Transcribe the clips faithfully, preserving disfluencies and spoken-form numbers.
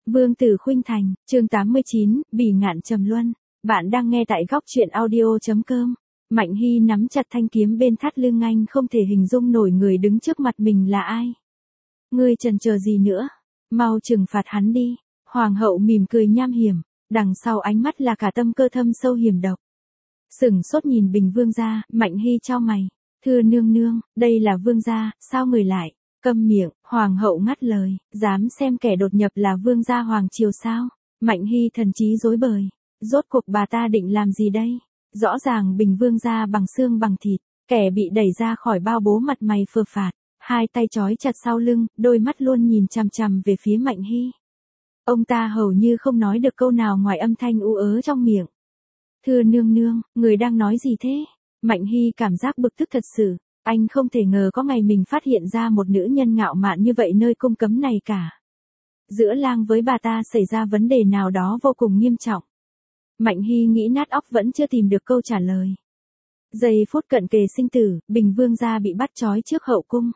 Vương tử khuynh thành, chương tám mươi chín, bỉ ngạn trầm luân. Bạn đang nghe tại góc truyện audio.com. Mạnh Hy nắm chặt thanh kiếm bên thắt lưng anh, không thể hình dung nổi người đứng trước mặt mình là ai. Ngươi chần chờ gì nữa? Mau trừng phạt hắn đi. Hoàng hậu mỉm cười nham hiểm, đằng sau ánh mắt là cả tâm cơ thâm sâu hiểm độc. Sửng sốt nhìn Bình Vương gia, Mạnh Hy chau mày. Thưa nương nương, đây là Vương gia, sao người lại? Câm miệng, hoàng hậu ngắt lời, dám xem kẻ đột nhập là vương gia hoàng triều sao? Mạnh Hy thần trí rối bời, rốt cuộc bà ta định làm gì đây? Rõ ràng Bình Vương gia bằng xương bằng thịt, kẻ bị đẩy ra khỏi bao bố mặt mày phờ phạt, hai tay trói chặt sau lưng, đôi mắt luôn nhìn chằm chằm về phía Mạnh Hy. Ông ta hầu như không nói được câu nào ngoài âm thanh u ớ trong miệng. Thưa nương nương, người đang nói gì thế? Mạnh Hy cảm giác bực tức thật sự. Anh không thể ngờ có ngày mình phát hiện ra một nữ nhân ngạo mạn như vậy nơi cung cấm này cả. Giữa lang với bà ta xảy ra vấn đề nào đó vô cùng nghiêm trọng. Mạnh Hy nghĩ nát óc vẫn chưa tìm được câu trả lời. Giây phút cận kề sinh tử, Bình Vương gia bị bắt trói trước hậu cung.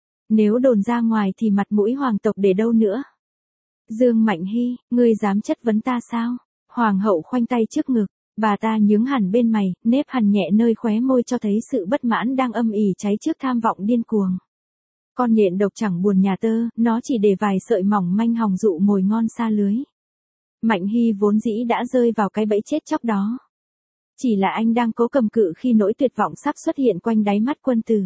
Nếu đồn ra ngoài thì mặt mũi hoàng tộc để đâu nữa? Dương Mạnh Hy, ngươi dám chất vấn ta sao? Hoàng hậu khoanh tay trước ngực. Bà ta nhướng hẳn bên mày, nếp hằn nhẹ nơi khóe môi cho thấy sự bất mãn đang âm ỉ cháy trước tham vọng điên cuồng. Con nhện độc chẳng buồn nhà tơ, nó chỉ để vài sợi mỏng manh hòng dụ mồi ngon xa lưới. Mạnh Hy vốn dĩ đã rơi vào cái bẫy chết chóc đó. Chỉ là anh đang cố cầm cự khi nỗi tuyệt vọng sắp xuất hiện quanh đáy mắt quân tử.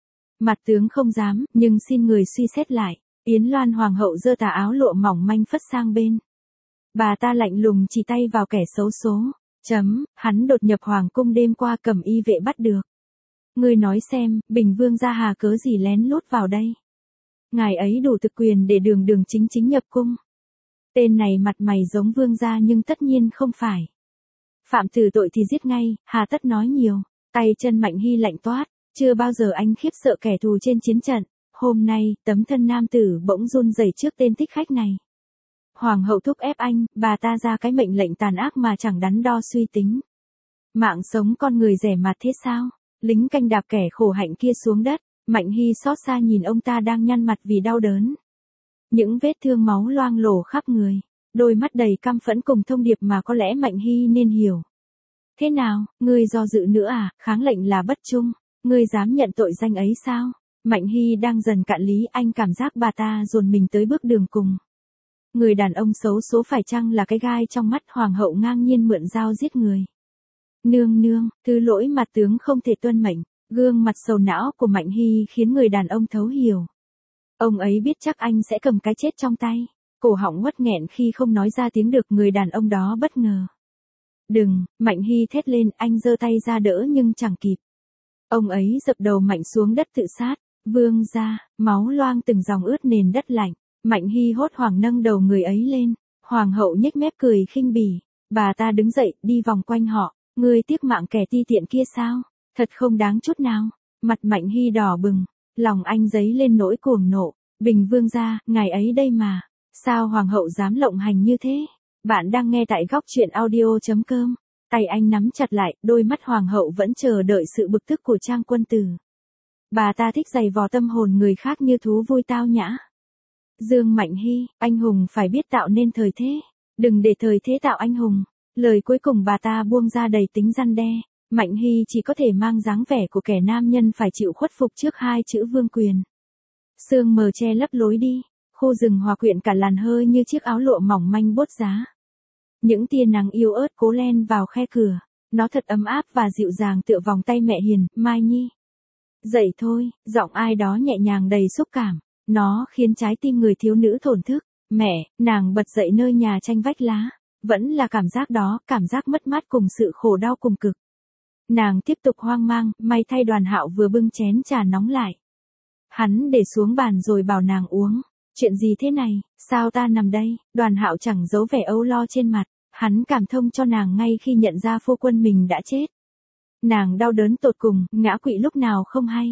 Mặt tướng không dám, nhưng xin người suy xét lại. Yến Loan hoàng hậu giơ tà áo lụa mỏng manh phất sang bên. Bà ta lạnh lùng chỉ tay vào kẻ xấu số. Chấm, hắn đột nhập hoàng cung đêm qua cầm y vệ bắt được. Ngươi nói xem, Bình Vương gia hà cớ gì lén lút vào đây? Ngài ấy đủ thực quyền để đường đường chính chính nhập cung. Tên này mặt mày giống vương gia nhưng tất nhiên không phải. Phạm tử tội thì giết ngay, hà tất nói nhiều. Tay chân Mạnh Hy lạnh toát, chưa bao giờ anh khiếp sợ kẻ thù trên chiến trận. Hôm nay, tấm thân nam tử bỗng run rẩy trước tên thích khách này. Hoàng hậu thúc ép anh, bà ta ra cái mệnh lệnh tàn ác mà chẳng đắn đo suy tính. Mạng sống con người rẻ mạt thế sao? Lính canh đạp kẻ khổ hạnh kia xuống đất, Mạnh Hy xót xa nhìn ông ta đang nhăn mặt vì đau đớn. Những vết thương máu loang lổ khắp người, đôi mắt đầy căm phẫn cùng thông điệp mà có lẽ Mạnh Hy nên hiểu. Thế nào, ngươi do dự nữa à, kháng lệnh là bất trung, ngươi dám nhận tội danh ấy sao? Mạnh Hy đang dần cạn lý, anh cảm giác bà ta dồn mình tới bước đường cùng. Người đàn ông xấu số phải chăng là cái gai trong mắt? Hoàng hậu ngang nhiên mượn dao giết người. Nương nương, thứ lỗi mà tướng không thể tuân mệnh. Gương mặt sầu não của Mạnh Hy khiến người đàn ông thấu hiểu. Ông ấy biết chắc anh sẽ cầm cái chết trong tay. Cổ họng uất nghẹn khi không nói ra tiếng được, người đàn ông đó bất ngờ. Đừng, Mạnh Hy thét lên, anh giơ tay ra đỡ nhưng chẳng kịp. Ông ấy dập đầu Mạnh xuống đất tự sát. Vương gia, máu loang từng dòng ướt nền đất lạnh. Mạnh Hy hốt hoảng nâng đầu người ấy lên. Hoàng hậu nhếch mép cười khinh bỉ. Bà ta đứng dậy, đi vòng quanh họ. Ngươi tiếc mạng kẻ ti tiện kia sao? Thật không đáng chút nào. Mặt Mạnh Hy đỏ bừng. Lòng anh dấy lên nỗi cuồng nộ. Bình Vương gia, ngài ấy đây mà. Sao hoàng hậu dám lộng hành như thế? Bạn đang nghe tại góc truyện audio.com. Tay anh nắm chặt lại, đôi mắt hoàng hậu vẫn chờ đợi sự bực tức của trang quân tử. Bà ta thích giày vò tâm hồn người khác như thú vui tao nhã. Dương Mạnh Hy, anh hùng phải biết tạo nên thời thế. Đừng để thời thế tạo anh hùng. Lời cuối cùng bà ta buông ra đầy tính răn đe. Mạnh Hy chỉ có thể mang dáng vẻ của kẻ nam nhân phải chịu khuất phục trước hai chữ vương quyền. Sương mờ che lấp lối đi. Khu rừng hòa quyện cả làn hơi như chiếc áo lụa mỏng manh bốt giá. Những tia nắng yếu ớt cố len vào khe cửa. Nó thật ấm áp và dịu dàng tựa vòng tay mẹ hiền, Mai Nhi. Dậy thôi, giọng ai đó nhẹ nhàng đầy xúc cảm. Nó khiến trái tim người thiếu nữ thổn thức. Mẹ, nàng bật dậy nơi nhà tranh vách lá. Vẫn là cảm giác đó, cảm giác mất mát cùng sự khổ đau cùng cực. Nàng tiếp tục hoang mang, may thay Đoàn Hạo vừa bưng chén trà nóng lại. Hắn để xuống bàn rồi bảo nàng uống. Chuyện gì thế này, sao ta nằm đây? Đoàn Hạo chẳng giấu vẻ âu lo trên mặt. Hắn cảm thông cho nàng ngay khi nhận ra phu quân mình đã chết. Nàng đau đớn tột cùng, ngã quỵ lúc nào không hay.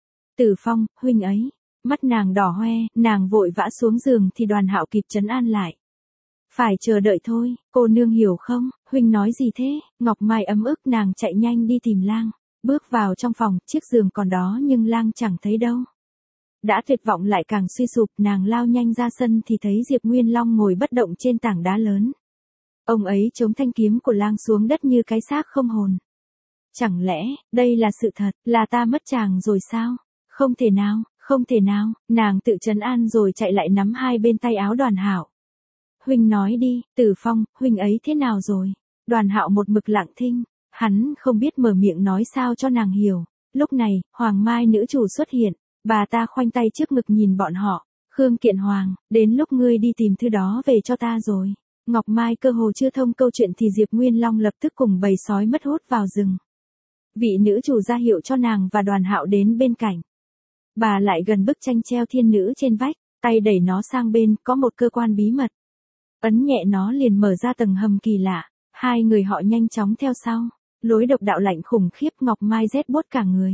Tử Phong, huynh ấy. Mắt nàng đỏ hoe, nàng vội vã xuống giường thì Đoàn Hạo kịp trấn an lại. Phải chờ đợi thôi, cô nương hiểu không? Huynh nói gì thế? Ngọc Mai ấm ức, nàng chạy nhanh đi tìm lang. Bước vào trong phòng, chiếc giường còn đó nhưng lang chẳng thấy đâu. Đã tuyệt vọng lại càng suy sụp, nàng lao nhanh ra sân thì thấy Diệp Nguyên Long ngồi bất động trên tảng đá lớn. Ông ấy chống thanh kiếm của lang xuống đất như cái xác không hồn. Chẳng lẽ, đây là sự thật, là ta mất chàng rồi sao? Không thể nào, không thể nào, nàng tự trấn an rồi chạy lại nắm hai bên tay áo Đoàn Hạo. Huynh nói đi, Tử Phong, huynh ấy thế nào rồi? Đoàn Hạo một mực lặng thinh, hắn không biết mở miệng nói sao cho nàng hiểu. Lúc này, Hoàng Mai nữ chủ xuất hiện, bà ta khoanh tay trước ngực nhìn bọn họ. Khương Kiện Hoàng, đến lúc ngươi đi tìm thứ đó về cho ta rồi. Ngọc Mai cơ hồ chưa thông câu chuyện thì Diệp Nguyên Long lập tức cùng bầy sói mất hút vào rừng. Vị nữ chủ ra hiệu cho nàng và Đoàn Hạo đến bên cạnh. Bà lại gần bức tranh treo thiên nữ trên vách, tay đẩy nó sang bên, có một cơ quan bí mật. Ấn nhẹ nó liền mở ra tầng hầm kỳ lạ, hai người họ nhanh chóng theo sau. Lối độc đạo lạnh khủng khiếp, Ngọc Mai rét buốt cả người.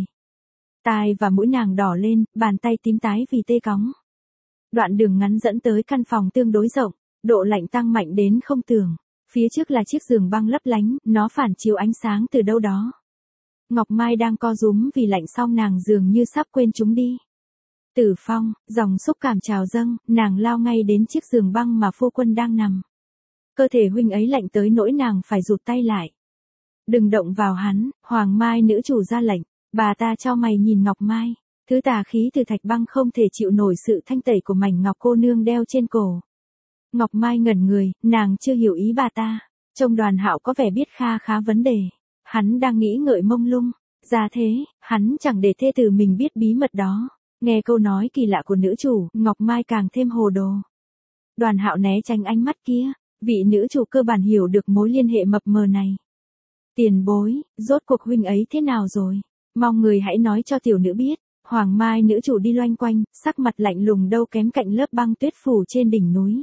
Tai và mũi nàng đỏ lên, bàn tay tím tái vì tê cóng. Đoạn đường ngắn dẫn tới căn phòng tương đối rộng, độ lạnh tăng mạnh đến không tưởng. Phía trước là chiếc giường băng lấp lánh, nó phản chiếu ánh sáng từ đâu đó. Ngọc Mai đang co rúm vì lạnh xong nàng dường như sắp quên chúng đi. Tử Phong, dòng xúc cảm trào dâng, nàng lao ngay đến chiếc giường băng mà phu quân đang nằm. Cơ thể huynh ấy lạnh tới nỗi nàng phải rụt tay lại. Đừng động vào hắn, Hoàng Mai nữ chủ ra lệnh. Bà ta chau mày nhìn Ngọc Mai. Thứ tà khí từ thạch băng không thể chịu nổi sự thanh tẩy của mảnh ngọc cô nương đeo trên cổ. Ngọc Mai ngẩn người, nàng chưa hiểu ý bà ta. Trông Đoàn Hạo có vẻ biết kha khá vấn đề. Hắn đang nghĩ ngợi mông lung. Ra thế, hắn chẳng để thê tử mình biết bí mật đó. Nghe câu nói kỳ lạ của nữ chủ, Ngọc Mai càng thêm hồ đồ. Đoàn Hạo né tránh ánh mắt kia. Vị nữ chủ cơ bản hiểu được mối liên hệ mập mờ này. Tiền bối, rốt cuộc huynh ấy thế nào rồi? Mong người hãy nói cho tiểu nữ biết. Hoàng Mai nữ chủ đi loanh quanh, sắc mặt lạnh lùng đâu kém cạnh lớp băng tuyết phủ trên đỉnh núi.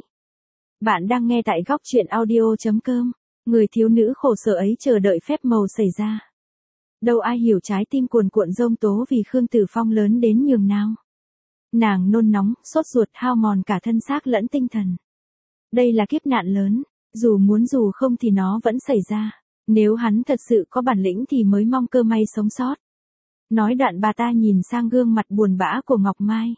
Bạn đang nghe tại góc truyện audio chấm com. Người thiếu nữ khổ sở ấy chờ đợi phép màu xảy ra. Đâu ai hiểu trái tim cuồn cuộn rông tố vì Khương Tử Phong lớn đến nhường nào. Nàng nôn nóng, sốt ruột hao mòn cả thân xác lẫn tinh thần. Đây là kiếp nạn lớn, dù muốn dù không thì nó vẫn xảy ra. Nếu hắn thật sự có bản lĩnh thì mới mong cơ may sống sót. Nói đoạn bà ta nhìn sang gương mặt buồn bã của Ngọc Mai.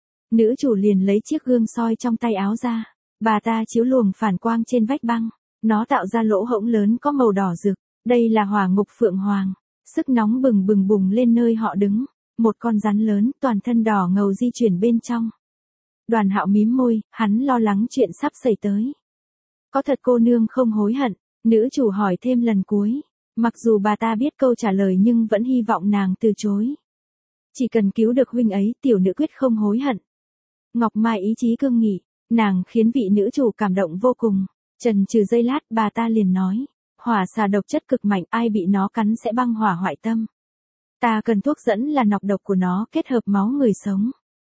Nữ chủ liền lấy chiếc gương soi trong tay áo ra. Bà ta chiếu luồng phản quang trên vách băng. Nó tạo ra lỗ hổng lớn có màu đỏ rực. Đây là hỏa ngục phượng hoàng. Sức nóng bừng bừng bùng lên nơi họ đứng. Một con rắn lớn toàn thân đỏ ngầu di chuyển bên trong. Đoàn Hạo mím môi, hắn lo lắng chuyện sắp xảy tới. Có thật cô nương không hối hận? Nữ chủ hỏi thêm lần cuối. Mặc dù bà ta biết câu trả lời nhưng vẫn hy vọng nàng từ chối. Chỉ cần cứu được huynh ấy, tiểu nữ quyết không hối hận. Ngọc Mai ý chí cương nghị, nàng khiến vị nữ chủ cảm động vô cùng. Chần chừ giây lát, bà ta liền nói. Hỏa xà độc chất cực mạnh, ai bị nó cắn sẽ băng hỏa hoại tâm. Ta cần thuốc dẫn là nọc độc của nó kết hợp máu người sống.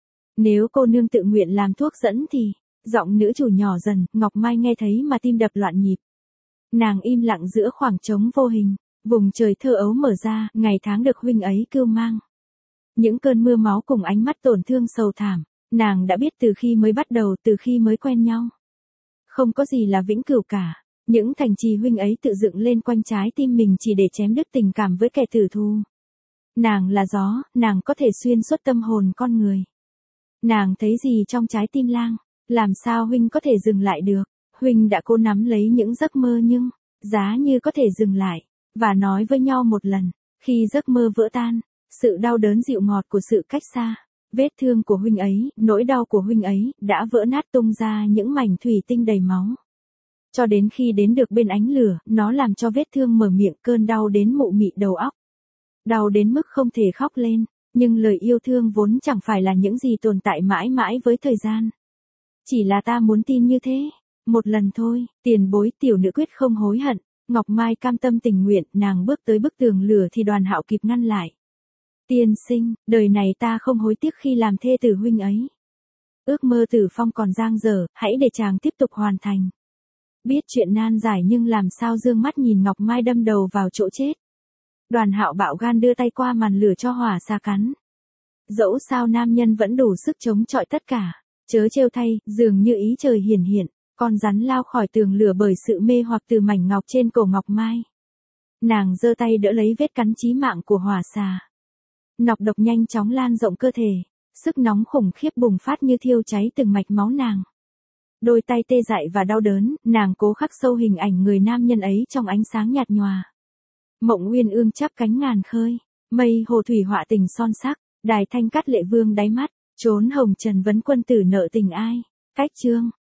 Nếu cô nương tự nguyện làm thuốc dẫn thì... Giọng nữ chủ nhỏ dần, Ngọc Mai nghe thấy mà tim đập loạn nhịp. Nàng im lặng giữa khoảng trống vô hình, vùng trời thơ ấu mở ra, ngày tháng được huynh ấy cưu mang. Những cơn mưa máu cùng ánh mắt tổn thương sầu thảm, nàng đã biết từ khi mới bắt đầu, từ khi mới quen nhau. Không có gì là vĩnh cửu cả, những thành trì huynh ấy tự dựng lên quanh trái tim mình chỉ để chém đứt tình cảm với kẻ tử thù. Nàng là gió, nàng có thể xuyên suốt tâm hồn con người. Nàng thấy gì trong trái tim lang, làm sao huynh có thể dừng lại được? Huynh đã cố nắm lấy những giấc mơ nhưng, giá như có thể dừng lại, và nói với nhau một lần, khi giấc mơ vỡ tan, sự đau đớn dịu ngọt của sự cách xa, vết thương của huynh ấy, nỗi đau của huynh ấy, đã vỡ nát tung ra những mảnh thủy tinh đầy máu. Cho đến khi đến được bên ánh lửa, nó làm cho vết thương mở miệng cơn đau đến mụ mị đầu óc. Đau đến mức không thể khóc lên, nhưng lời yêu thương vốn chẳng phải là những gì tồn tại mãi mãi với thời gian. Chỉ là ta muốn tin như thế. Một lần thôi, tiền bối tiểu nữ quyết không hối hận. Ngọc Mai cam tâm tình nguyện, nàng bước tới bức tường lửa thì Đoàn Hạo kịp ngăn lại. Tiên sinh, đời này ta không hối tiếc khi làm thê tử huynh ấy. Ước mơ Tử Phong còn dang dở, hãy để chàng tiếp tục hoàn thành. Biết chuyện nan giải nhưng làm sao dương mắt nhìn Ngọc Mai đâm đầu vào chỗ chết. Đoàn Hạo bạo gan đưa tay qua màn lửa cho hỏa xà cắn. Dẫu sao nam nhân vẫn đủ sức chống chọi tất cả. Chớ trêu thay, dường như ý trời hiển hiện. Con rắn lao khỏi tường lửa bởi sự mê hoặc từ mảnh ngọc trên cổ Ngọc Mai. Nàng giơ tay đỡ lấy vết cắn chí mạng của hỏa xà. Nọc độc nhanh chóng lan rộng cơ thể. sức nóng khủng khiếp bùng phát như thiêu cháy từng mạch máu nàng. Đôi tay tê dại và đau đớn, nàng cố khắc sâu hình ảnh người nam nhân ấy trong ánh sáng nhạt nhòa. Mộng uyên ương chắp cánh ngàn khơi, mây hồ thủy họa tình son sắc, đài thanh cắt lệ vương đáy mắt, trốn hồng trần vấn quân tử nợ tình ai. Cách chương